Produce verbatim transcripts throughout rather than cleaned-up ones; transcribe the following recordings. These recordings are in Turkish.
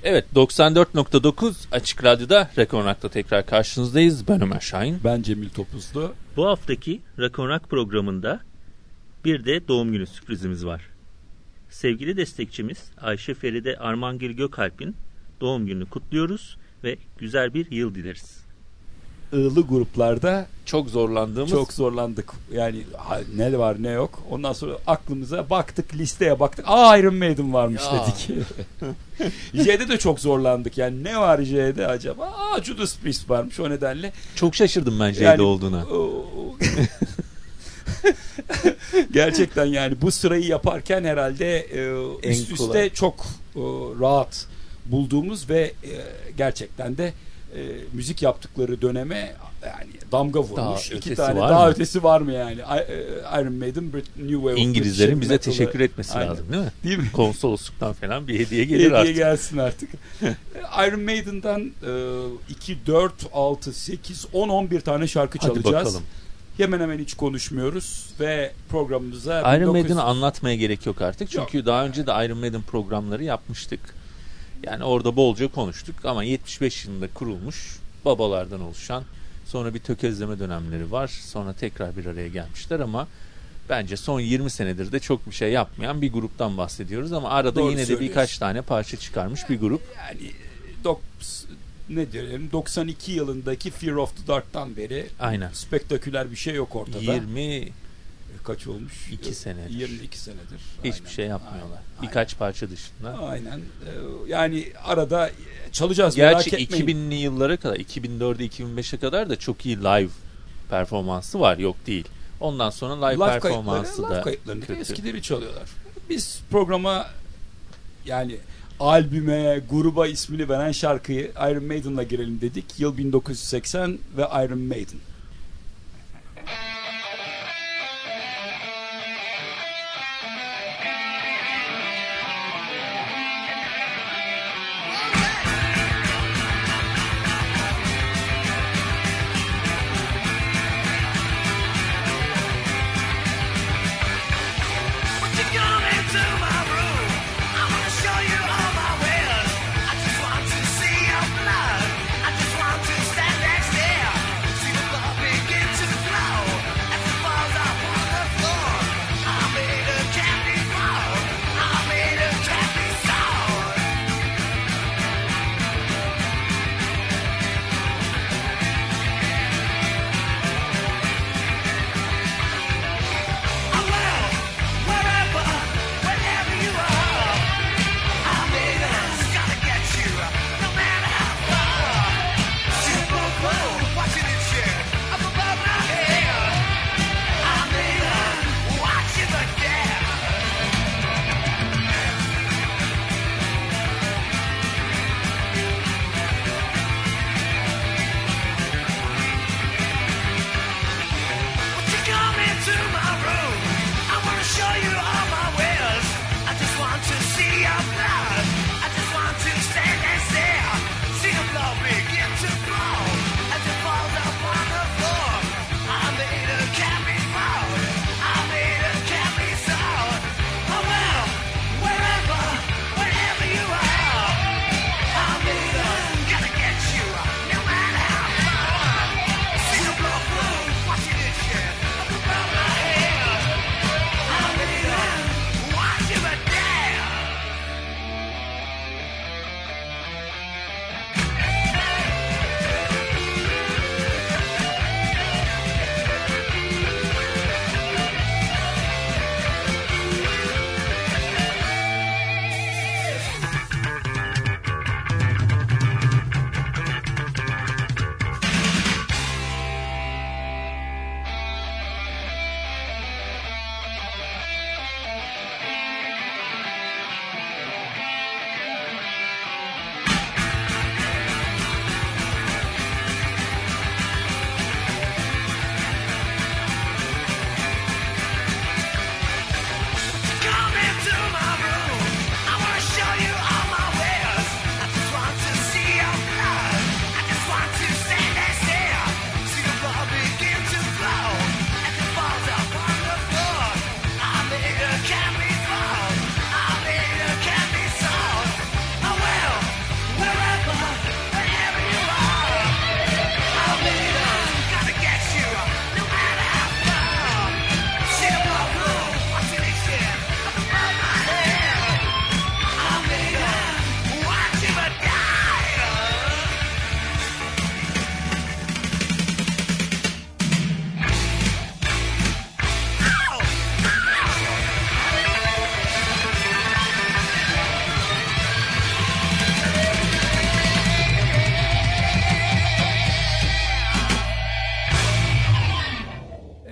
Evet, doksan dört nokta dokuz Açık Radyo'da Rock on Rock'ta tekrar karşınızdayız. Ben Ömer Şahin. Ben Cemil Topuzlu. Bu haftaki Rock on Rock programında bir de doğum günü sürprizimiz var. Sevgili destekçimiz Ayşe Feride Armangil Gökalp'in doğum gününü kutluyoruz ve güzel bir yıl dileriz. Iğlı gruplarda çok zorlandığımız çok zorlandık. Yani ne var ne yok. Ondan sonra aklımıza baktık, listeye baktık. Aa, Iron Maiden varmış ya dedik. J'de de çok zorlandık. Yani ne var J'de acaba? Aa, Judas Priest varmış, o nedenle. Çok şaşırdım ben J'de yani, olduğuna. Gerçekten yani bu sırayı yaparken herhalde e, üst üste kolay. çok e, rahat bulduğumuz ve e, gerçekten de e, müzik yaptıkları döneme yani damga vurmuş. Daha İki tane daha mı? Ötesi var mı yani? Iron Maiden, New Wave. İngilizlerin bize teşekkür etmesi Aynen. lazım değil mi? Değil mi? Konsolosluktan falan bir hediye gelir hediye artık. Hediye gelsin artık. Iron Maiden'dan iki, dört, altı, sekiz, on, on bir tane şarkı Hadi çalacağız. Bakalım. Hemen hemen hiç konuşmuyoruz ve programımıza Iron bin dokuz yüz... Maiden'ı anlatmaya gerek yok artık. Çünkü yok. Daha önce de Iron Maiden programları yapmıştık. Yani orada bolca konuştuk ama yetmiş beş yılında kurulmuş, babalardan oluşan, sonra bir tökezleme dönemleri var. Sonra tekrar bir araya gelmişler ama bence son yirmi senedir de çok bir şey yapmayan bir gruptan bahsediyoruz ama arada Doğru yine de birkaç tane parça çıkarmış bir grup. Yani dok, ne diyelim doksan iki yılındaki Fear of the Dark'tan beri Aynen. spektaküler bir şey yok ortada. yirmi kaç olmuş? iki senedir. yirmi iki senedir. Hiçbir Aynen. şey yapmıyorlar. Aynen. Birkaç parça dışında. Aynen. Yani arada çalacağız. Gerçi iki binli yıllara kadar, iki bin dörde iki bin beşe kadar da çok iyi live performansı var. Yok değil. Ondan sonra live, live performansı da kayıtlarını kötü. Eskileri çalıyorlar. Biz programa yani albüme, gruba ismini veren şarkıyı Iron Maiden'la girelim dedik. Yıl bin dokuz yüz seksen ve Iron Maiden. See the blood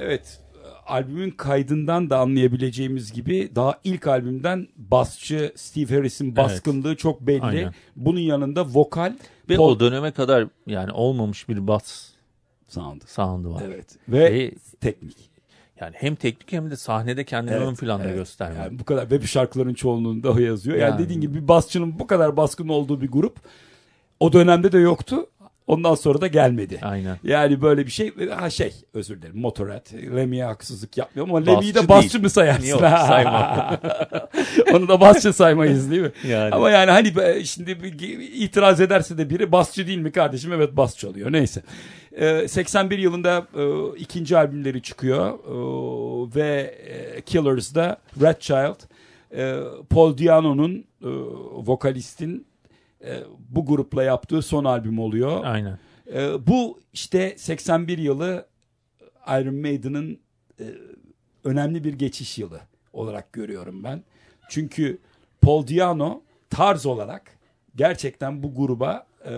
Evet. Albümün kaydından da anlayabileceğimiz gibi daha ilk albümden basçı Steve Harris'in baskınlığı evet. çok belli. Aynen. Bunun yanında vokal ve Paul... o döneme kadar yani olmamış bir bas sound sound'u var. Evet. Ve, ve teknik. Yani hem teknik hem de sahnede kendini evet, ön planda evet. gösterme. Yani bu kadar ve bu şarkıların çoğunluğunda o yazıyor. Yani, yani dediğin gibi bir basçının bu kadar baskın olduğu bir grup o dönemde de yoktu. Ondan sonra da gelmedi. Aynen. Yani böyle bir şey. Ha şey özür dilerim. Motorhead. Lemmy'ye haksızlık yapmıyorum ama Lemmy'yi de basçı değil. Mı sayarsın? Yok saymam. Onu da basçı saymayız değil mi? Yani. Ama yani hani şimdi itiraz ederse de biri basçı değil mi kardeşim? Evet basçı oluyor. Neyse. Ee, seksen bir yılında e, ikinci albümleri çıkıyor. E, ve e, Killers'da Red Child e, Paul Di'Anno'nun e, vokalistin E, bu grupla yaptığı son albüm oluyor. Aynen. E, bu işte seksen bir yılı Iron Maiden'ın e, önemli bir geçiş yılı olarak görüyorum ben. Çünkü Paul Di'Anno tarz olarak gerçekten bu gruba e,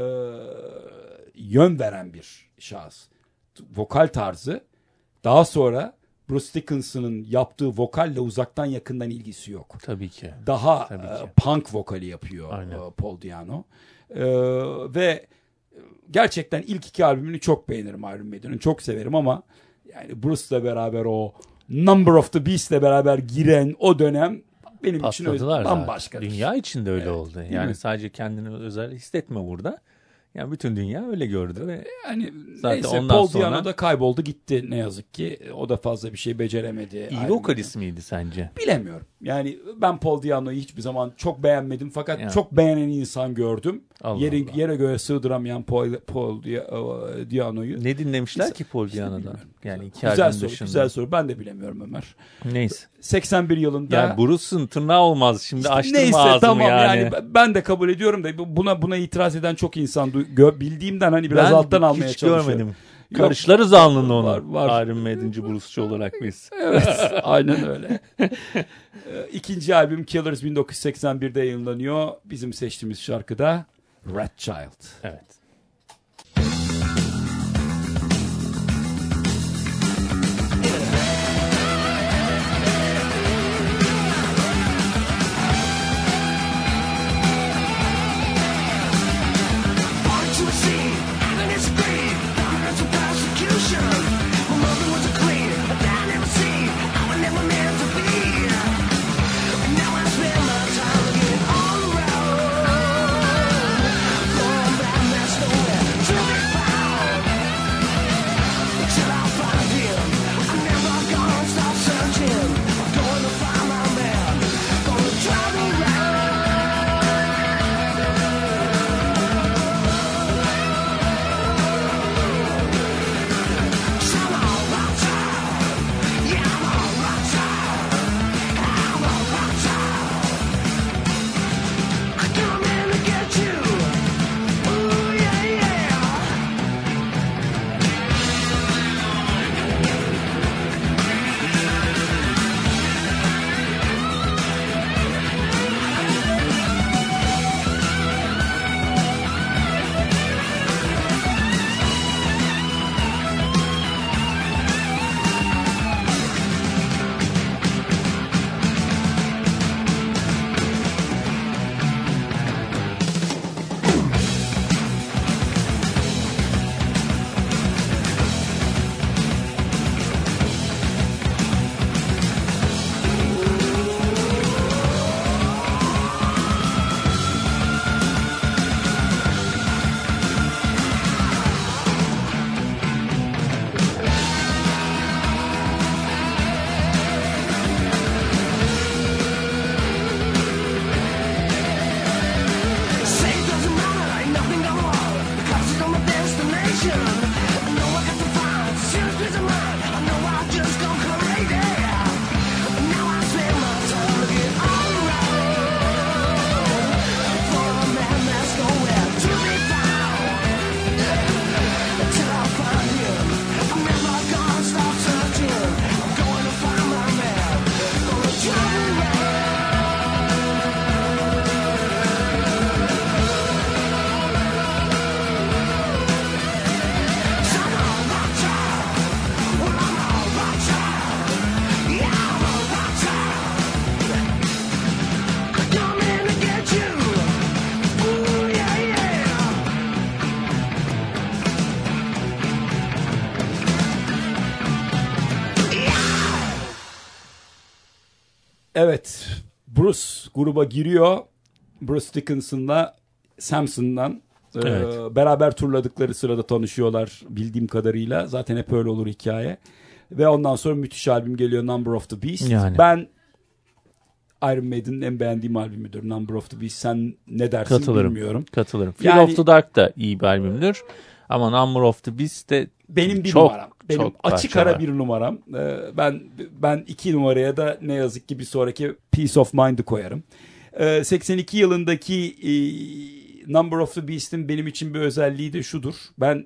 yön veren bir şahıs. Vokal tarzı. Daha sonra Bruce Dickinson'ın yaptığı vokalle uzaktan yakından ilgisi yok. Tabii ki. Daha Tabii ki. E, punk vokali yapıyor e, Paul Di'Anno. E, ve gerçekten ilk iki albümünü çok beğenirim Iron Maiden'ın. Çok severim ama yani Bruce'la beraber o Number of the Beast'le beraber giren o dönem benim patladılar için öyle bambaşka. Dünya için de öyle evet, oldu. Yani mi? Sadece kendini özel hissetme burada. Yani bütün dünya öyle gördü ve yani zaten neyse ondan Paul sonra Di'Anno da kayboldu gitti ne yazık ki. O da fazla bir şey beceremedi. İyi vokalist miydi sence? Bilemiyorum. Yani ben Paul Di'Anno'yu hiçbir zaman çok beğenmedim fakat yani. Çok beğenen insan gördüm. Allah Yere, Allah. yere göğe sığdıramayan Paul, Paul Di'Anno'yu. Ne dinlemişler Biz, ki Paul Di'Anno'dan? Yani iki güzel soru, dışında. Güzel soru. Ben de bilemiyorum Ömer. Neyse. seksen bir yılında. Ya Bruce'un tırnağı olmaz. Şimdi işte açtırma neyse, ağzımı tamam, yani. yani. Ben de kabul ediyorum da buna buna itiraz eden çok insan gö- bildiğimden hani biraz ben alttan almaya çalışıyorum. Ben hiç görmedim. Karışlarız alnında onu. Var, var. Iron Maiden'ci Bruce'cu olarak biz. Evet. Aynen öyle. İkinci albüm Killers bin dokuz yüz seksen birde yayınlanıyor. Bizim seçtiğimiz şarkı da Red Child. Evet. Now I spend my time looking all around for a bad mess Evet, Bruce gruba giriyor. Bruce Dickinson'la Samson'dan evet. e, beraber turladıkları sırada tanışıyorlar bildiğim kadarıyla. Zaten hep öyle olur hikaye. Ve ondan sonra müthiş albüm geliyor, Number of the Beast. Yani. Ben Iron Maiden'in en beğendiğim albümüdür Number of the Beast. Sen ne dersin Katılırım. bilmiyorum. Katılırım. Fear yani, of the Dark da iyi bir albümdür. Ama Number of the Beast de benim bir çok, numaram. Benim çok açık ara bir numaram. Ee, ben ben iki numaraya da ne yazık ki bir sonraki Peace of Mind'ı koyarım. Ee, seksen iki yılındaki e, Number of the Beast'in benim için bir özelliği de şudur. Ben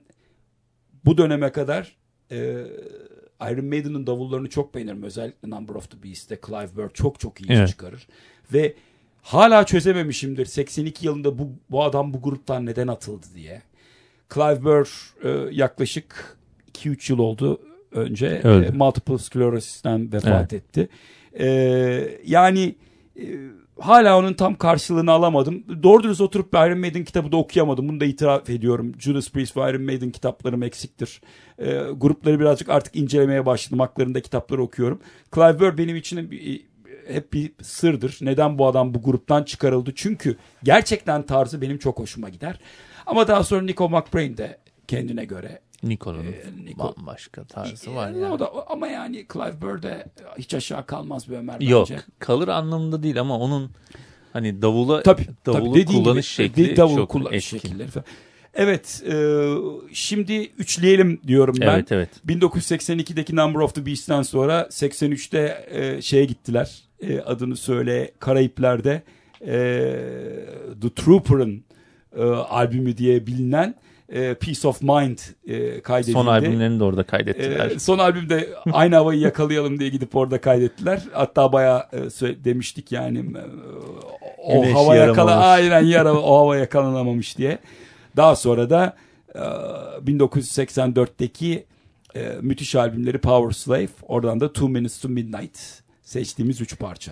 bu döneme kadar e, Iron Maiden'ın davullarını çok beğenirim. Özellikle Number of the Beast'te Clive Burr çok çok iyi evet. çıkarır. Ve hala çözememişimdir seksen iki yılında bu, bu adam bu gruptan neden atıldı diye. Clive Burr e, yaklaşık iki üç yıl oldu önce e, multiple sclerosis'ten vefat evet. etti. E, yani e, hala onun tam karşılığını alamadım. Doğru dürüst oturup Iron Maiden kitabı da okuyamadım. Bunu da itiraf ediyorum. Judas Priest ve Iron Maiden kitaplarım eksiktir. E, grupları birazcık artık incelemeye başladım. Haklarında kitapları okuyorum. Clive Burr benim için bir, hep bir sırdır. Neden bu adam bu gruptan çıkarıldı? Çünkü gerçekten tarzı benim çok hoşuma gider. Ama daha sonra Nico McBrain de kendine göre. Nico'nun e, Nico, bambaşka tarzı var yani. O da, ama yani Clive Burr de hiç aşağı kalmaz bir Ömer bence. Yok, kalır anlamında değil ama onun hani davula tabii, davulu tabii, kullanış gibi, şekli davul çok kullanış etkili. şekilleri falan. Evet, e, şimdi üçleyelim diyorum ben. Evet, evet. bin dokuz yüz seksen ikideki Number of the Beast'ten sonra seksen üçte e, şeye gittiler. E, adını söyle, Karayipler'de e, The Trooper'ın e, albümü diye bilinen e, Peace of Mind e, kaydedildi. Son albümlerini de orada kaydettiler. E, son albümde aynı havayı yakalayalım diye gidip orada kaydettiler. Hatta bayağı e, demiştik yani e, o Güneş hava yakala aynen yara o hava yakalanamamış diye. Daha sonra da e, bin dokuz yüz seksen dörtteki e, müthiş albümleri Power Slave, oradan da Two Minutes to Midnight seçtiğimiz üç parça.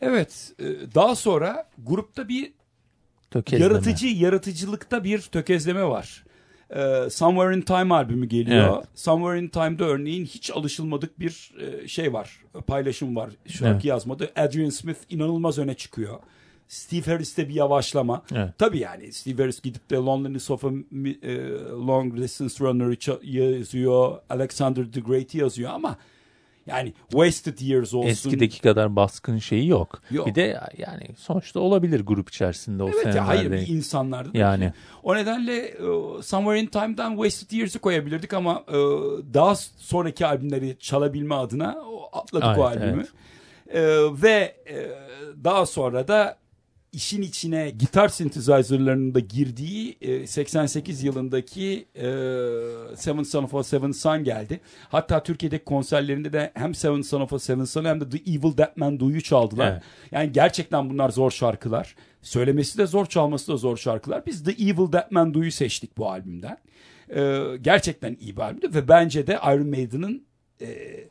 Evet. Daha sonra grupta bir tökezleme. yaratıcı yaratıcılıkta bir tökezleme var. Somewhere in Time albümü geliyor. Evet. Somewhere in Time'da örneğin hiç alışılmadık bir şey var. Paylaşım var. Şarkı evet. yazmadı. Adrian Smith inanılmaz öne çıkıyor. Steve Harris'te bir yavaşlama. Evet. Tabii yani Steve Harris gidip de Loneliness of a Long Distance Runner'ı yazıyor. Alexander the Great'i yazıyor ama yani Wasted Years olsun. Eskideki kadar baskın şeyi yok. yok. Bir de yani sonuçta olabilir grup içerisinde o evet senelerde. Ya, hayır bir insanlardı. Yani. O nedenle uh, Somewhere in Time'dan Wasted Years'ı koyabilirdik ama uh, daha sonraki albümleri çalabilme adına atladık evet, o albümü. Evet. Uh, ve uh, daha sonra da işin içine gitar synthesizer'larının da girdiği e, seksen sekiz yılındaki e, Seven Son of a Seven Son geldi. Hatta Türkiye'deki konserlerinde de hem Seven Son of a Seven Son hem de The Evil That Man Do'yu çaldılar. Evet. Yani gerçekten bunlar zor şarkılar. Söylemesi de zor, çalması da zor şarkılar. Biz The Evil That Man Do'yu seçtik bu albümden. E, gerçekten iyi bir albümdü ve bence de Iron Maiden'ın e, e,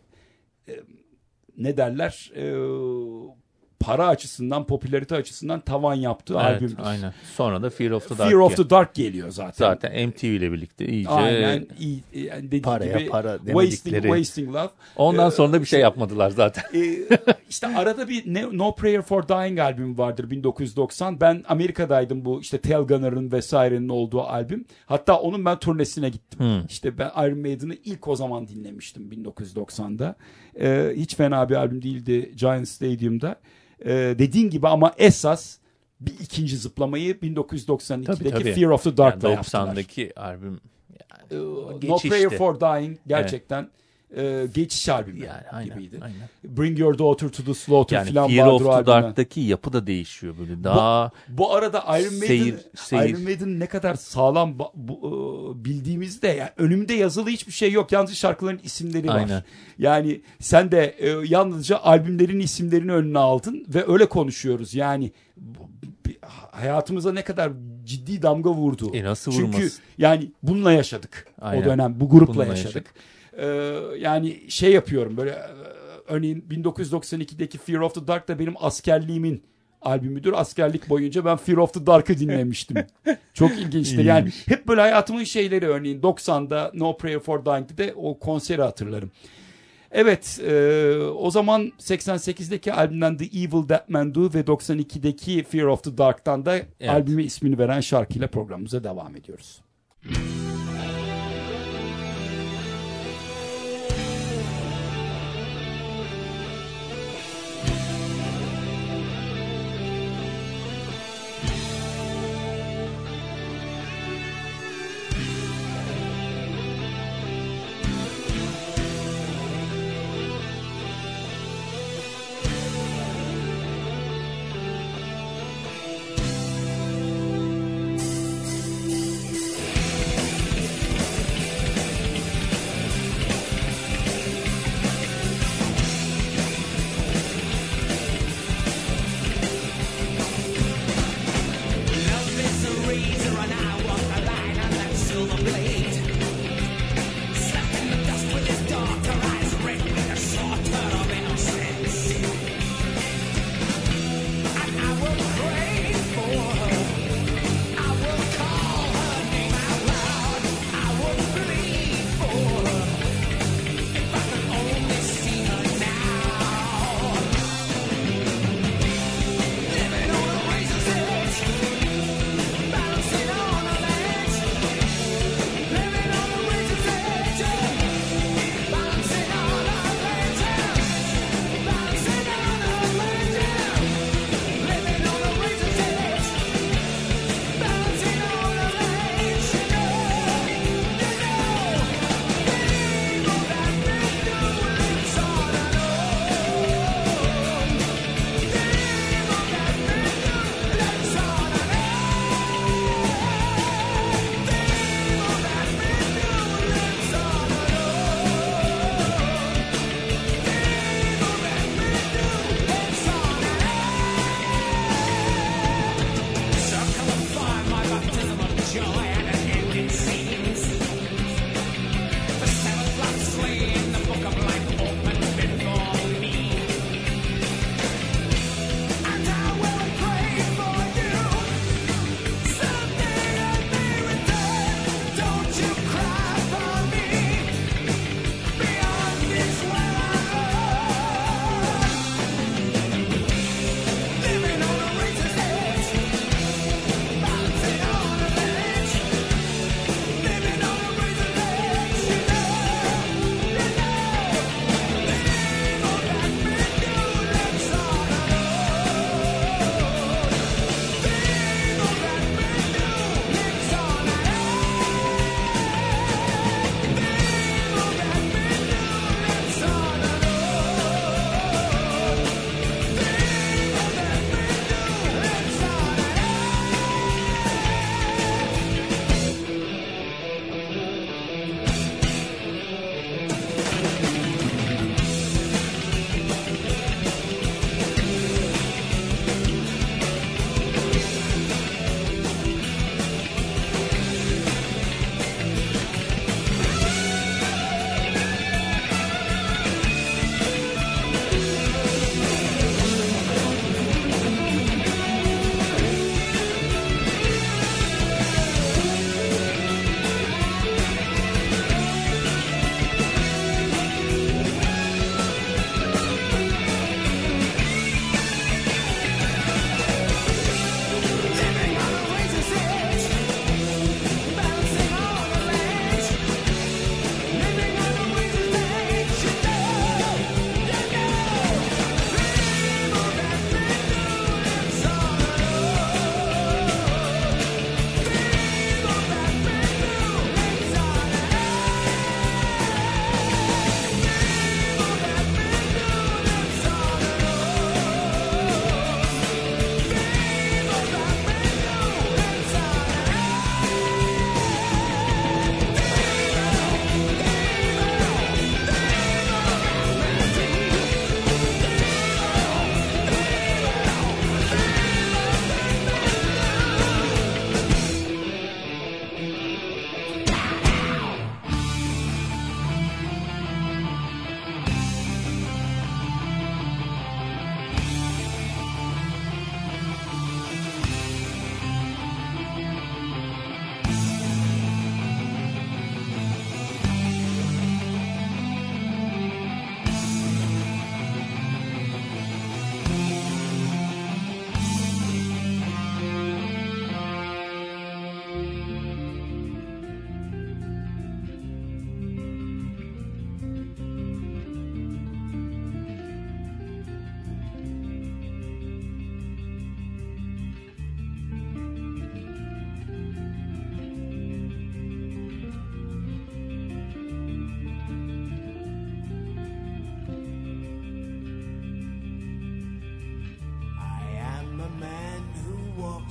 ne derler e, para açısından, popülarite açısından tavan yaptığı evet, albümdür. Aynen. Sonra da Fear of the Dark. Fear of the Dark geliyor zaten. Zaten M T V ile birlikte iyice aynen, iyi, yani dediği paraya gibi, para wasting, wasting Love. Ondan ee, sonra da bir şey yapmadılar zaten. E, işte arada bir No Prayer for Dying albümü vardır bin dokuz yüz doksan. Ben Amerika'daydım bu işte Tail Gunner'ın vesairenin olduğu albüm. Hatta onun ben turnesine gittim. Hmm. İşte ben Iron Maiden'ı ilk o zaman dinlemiştim bin dokuz yüz doksanda. Ee, hiç fena bir albüm değildi Giant Stadium'da. Ee, dediğin gibi ama esas bir ikinci zıplamayı bin dokuz yüz doksan ikideki tabii, tabii. Fear of the Dark'ta yani yaptılar. doksandaki albüm yani, ee, No Prayer for Dying gerçekten evet. e, geçiş albümü yani, aynen, gibiydi. Aynen. Bring Your Daughter to the Slaughter yani falan Fear vardır of the Dark'taki yapı da değişiyor böyle daha. Bu, bu arada Iron Maiden, seyir, seyir. Iron Maiden ne kadar sağlam bu, bu, bildiğimizde yani önümde yazılı hiçbir şey yok. Yalnız şarkıların isimleri var. Aynen. Yani sen de e, yalnızca albümlerin isimlerini önüne aldın ve öyle konuşuyoruz. Yani bu, hayatımıza ne kadar ciddi damga vurdu. E nasıl Çünkü vurmaz? yani bununla yaşadık. Aynen. O dönem bu grupla bununla yaşadık. yaşadık. Ee, yani şey yapıyorum böyle örneğin bin dokuz yüz doksan ikideki Fear of the Dark da benim askerliğimin albümüdür. Askerlik boyunca ben Fear of the Dark'ı dinlemiştim. Çok ilginçtir. Yani hep böyle hayatımın şeyleri örneğin doksanda No Prayer for Dying'de de o konseri hatırlarım. Evet e, o zaman seksen sekizdeki albümden The Evil That Man Do ve doksan ikideki Fear of the Dark'tan da evet. albüme ismini veren şarkıyla programımıza devam ediyoruz.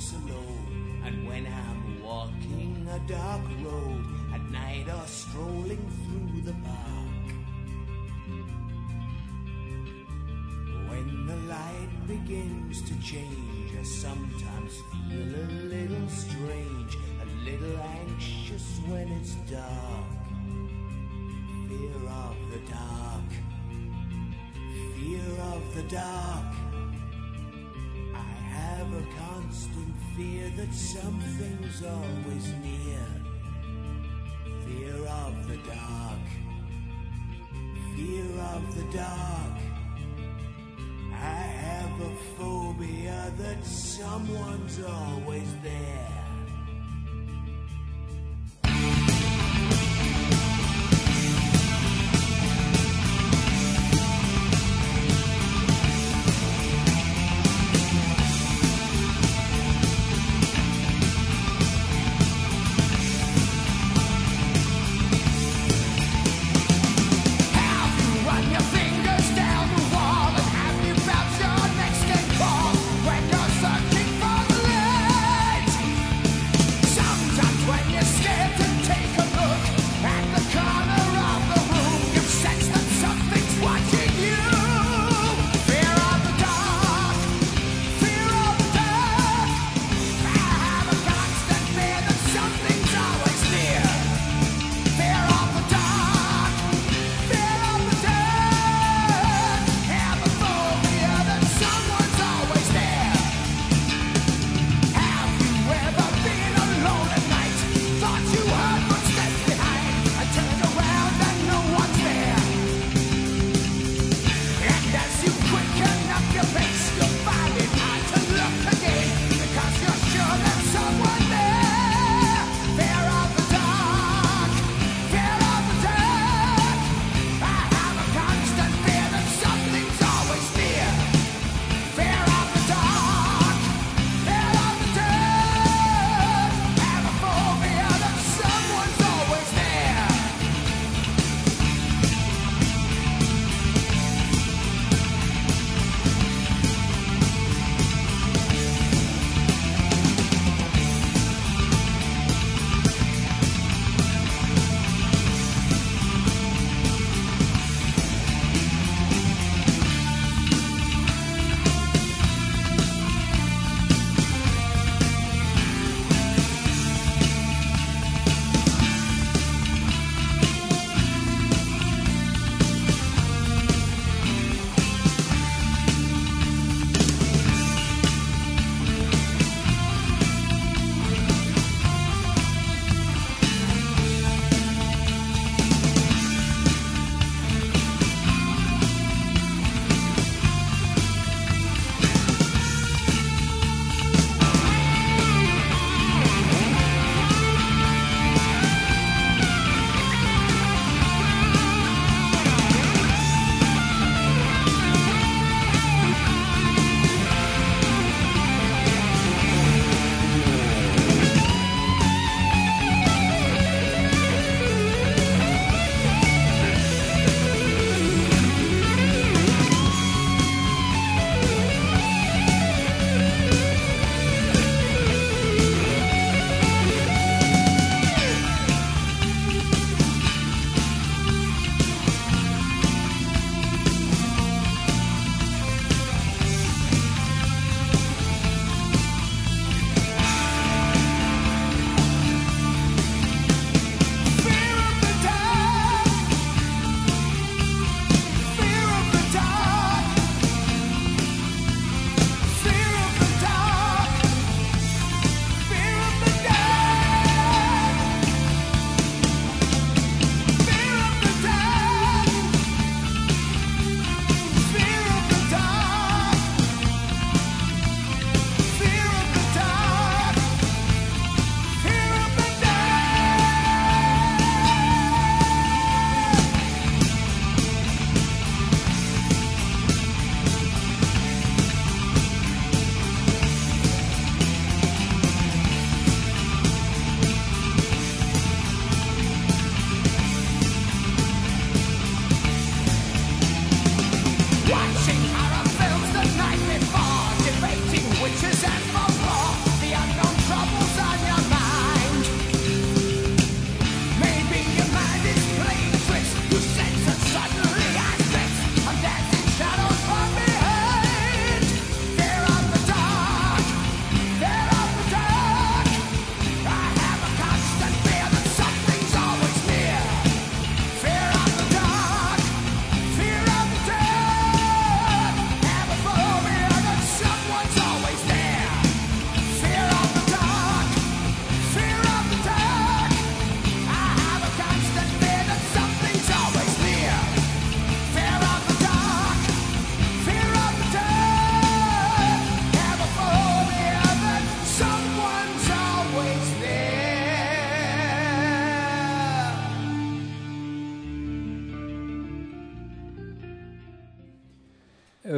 thoughts alone. And when I'm walking a dark road at night or strolling through the park, when the light begins to change, I sometimes feel a little strange, a little anxious when it's dark. Fear of the dark, fear of the dark. I have a constant fear that something's always near. Fear of the dark, fear of the dark. I have a phobia that someone's always there. When you're searching for the light,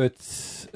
Evet. Ee,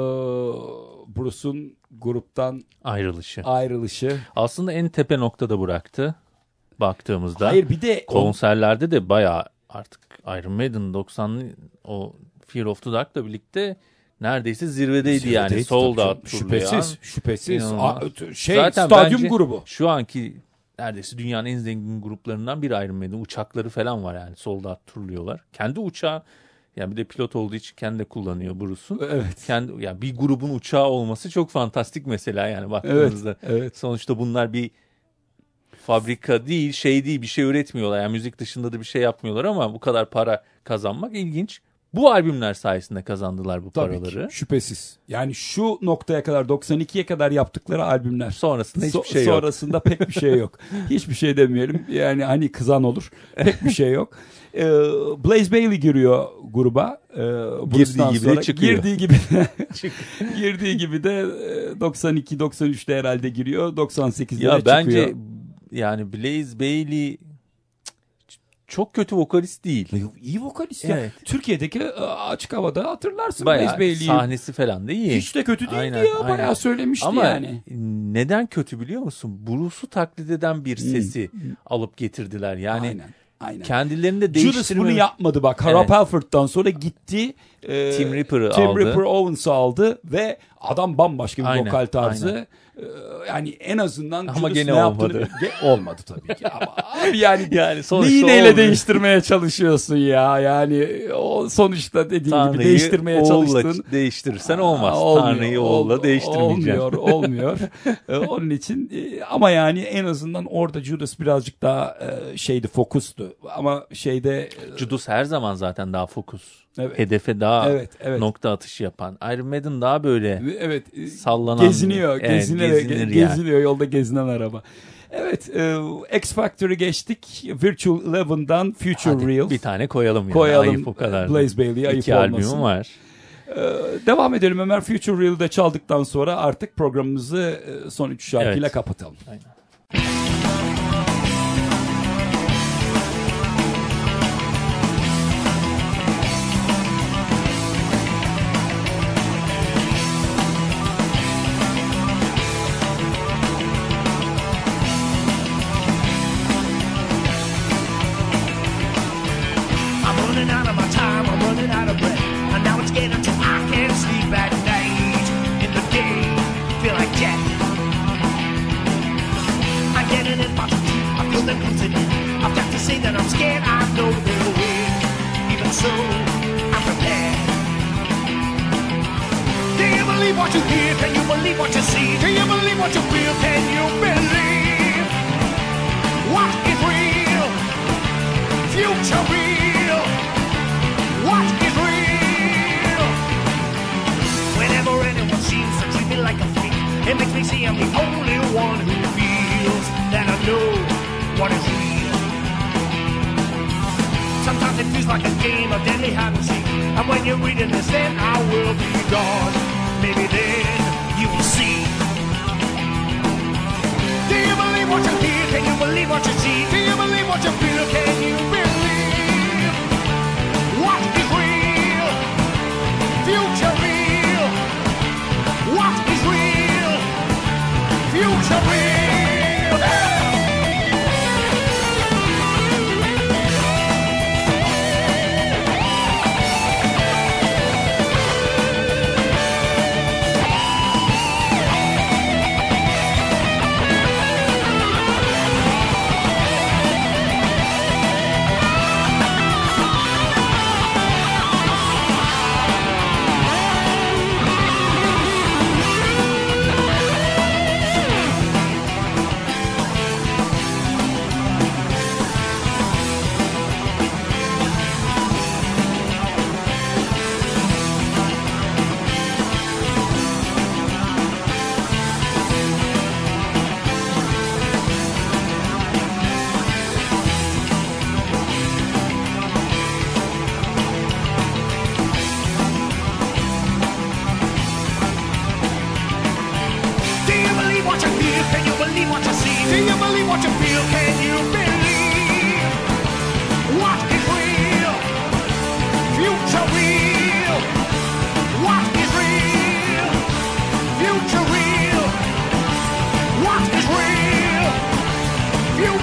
Bruce'un gruptan ayrılışı. ayrılışı. Aslında en tepe noktada bıraktı baktığımızda. Hayır bir de konserlerde de bayağı artık Iron Maiden doksanlı o Fear of the Dark'la birlikte neredeyse zirvedeydi, zirvedeydi yani. Sold out şüphesiz, şüphesiz. A, şey zaten stadyum grubu. Şu anki neredeyse dünyanın en zengin gruplarından biri Iron Maiden. Uçakları falan var yani, sold out turluyorlar. Kendi uçağı, yani bir de pilot olduğu için kendi de kullanıyor Bruce'un. Evet. Kendi, yani bir grubun uçağı olması çok fantastik mesela yani baktığınızda. Evet, evet. Sonuçta bunlar bir fabrika değil, şey değil, bir şey üretmiyorlar. Yani müzik dışında da bir şey yapmıyorlar ama bu kadar para kazanmak ilginç. Bu albümler sayesinde kazandılar bu Tabii paraları. Ki, şüphesiz. Yani şu noktaya kadar, doksan ikiye kadar yaptıkları albümler. Sonrasında hiçbir so- şey yok. Sonrasında pek bir şey yok. Hiçbir şey demeyelim. Yani hani kızan olur. Pek bir şey yok. Ee, Blaze Bayley giriyor gruba. Ee, girdiği gibi de çıkıyor. Girdiği gibi de, girdiği gibi de doksan iki doksan üçte herhalde giriyor. doksan sekizde ya çıkıyor. Bence yani Blaze Bayley çok kötü vokalist değil. İyi vokalist evet. ya. Türkiye'deki açık havada hatırlarsın bayağı Blaze Bayley'i. Sahnesi falan da iyi. Hiç de kötü değildi aynen, ya. aynen. Bayağı söylemişti ama yani. Neden kötü biliyor musun? Bruce'u taklit eden bir sesi hmm. alıp getirdiler. Yani aynen. Aynen. Kendilerini de değiştirme. Judas bunu yapmadı bak. Evet. Rob Halford'dan sonra gitti. E, Tim Ripper'ı Tim aldı. Tim Ripper Owens'ı aldı ve adam bambaşka bir aynen, vokal tarzı. Aynen. Yani en azından ama Judas gene ne olmadı. Yaptığını... olmadı tabii ki. Ama abi yani, yani neyi neyle değiştirmeye çalışıyorsun ya? Yani o sonuçta dediğin Tanrı'yı gibi değiştirmeye çalıştın. Değiştirirsen olmaz. Aa, olmuyor, Tanrı'yı oğulla ol, değiştirmeyeceksin. Olmuyor, olmuyor. Onun için ama yani en azından orada Judas birazcık daha şeydi, fokustu. Ama şeyde Judas her zaman zaten daha fokus. Evet. Hedefe daha evet, evet. nokta atışı yapan. Iron Maiden daha böyle evet. sallanan. Geziniyor. Evet, geziniyor, gezinir ge- yani. geziniyor yolda gezinen araba. Evet. E, X Factor'ı geçtik. Virtual Eleven'dan Future Hadi Real. Bir tane koyalım yani. Koyalım. Ayıp o kadar. Blaze Bayley'e ayıp İki olmasın. albümüm var. E, devam edelim Ömer. Future Real'da çaldıktan sonra artık programımızı son üç şarkıyla evet. kapatalım. Aynen. What you hear, can you believe what you see? Do you believe what you feel? Can you believe what is real? Future real. What is real? Whenever anyone seems to treat me like a freak, it makes me see I'm the only one who feels that I know what is real. Sometimes it feels like a game of deadly hide and seek, and when you're reading this, then I will be gone. Maybe then you will see. Do you believe what you hear? Can you believe what you see? Do you believe what you feel? Can you believe what is real? Future real. What is real? Future real. Hey! What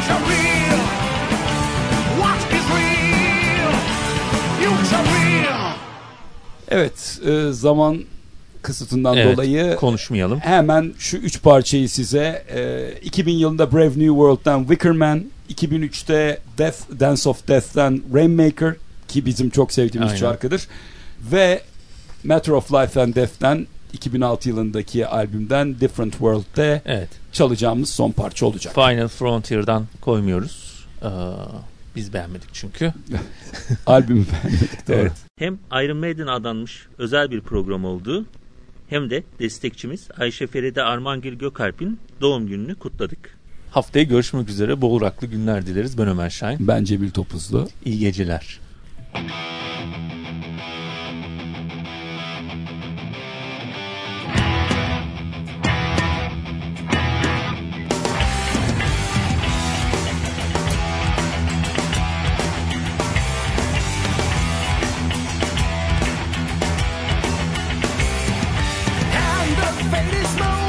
Future real. What is real? Future real. Evet, e, zaman kısıtından Evet, dolayı konuşmayalım. hemen şu üç parçayı size e, iki bin yılında Brave New World'dan Wicker Man, iki bin üçte Death, Dance of Death'ten Rainmaker ki bizim çok sevdiğimiz Aynen. şarkıdır ve Matter of Life and Death'ten iki bin altı yılındaki albümden Different World'de Evet. çalacağımız son parça olacak. Final Frontier'dan koymuyoruz. Ee, biz beğenmedik çünkü. Albümü beğenmedik, doğru. Evet. Hem Iron Maiden adanmış özel bir program oldu, hem de destekçimiz Ayşe Feride Armangil Gökalp'in doğum gününü kutladık. Haftaya görüşmek üzere. Bol raklı günler dileriz. Ben Ömer Şahin. Ben Cemil Topuzlu. İyi geceler. And the fate is known.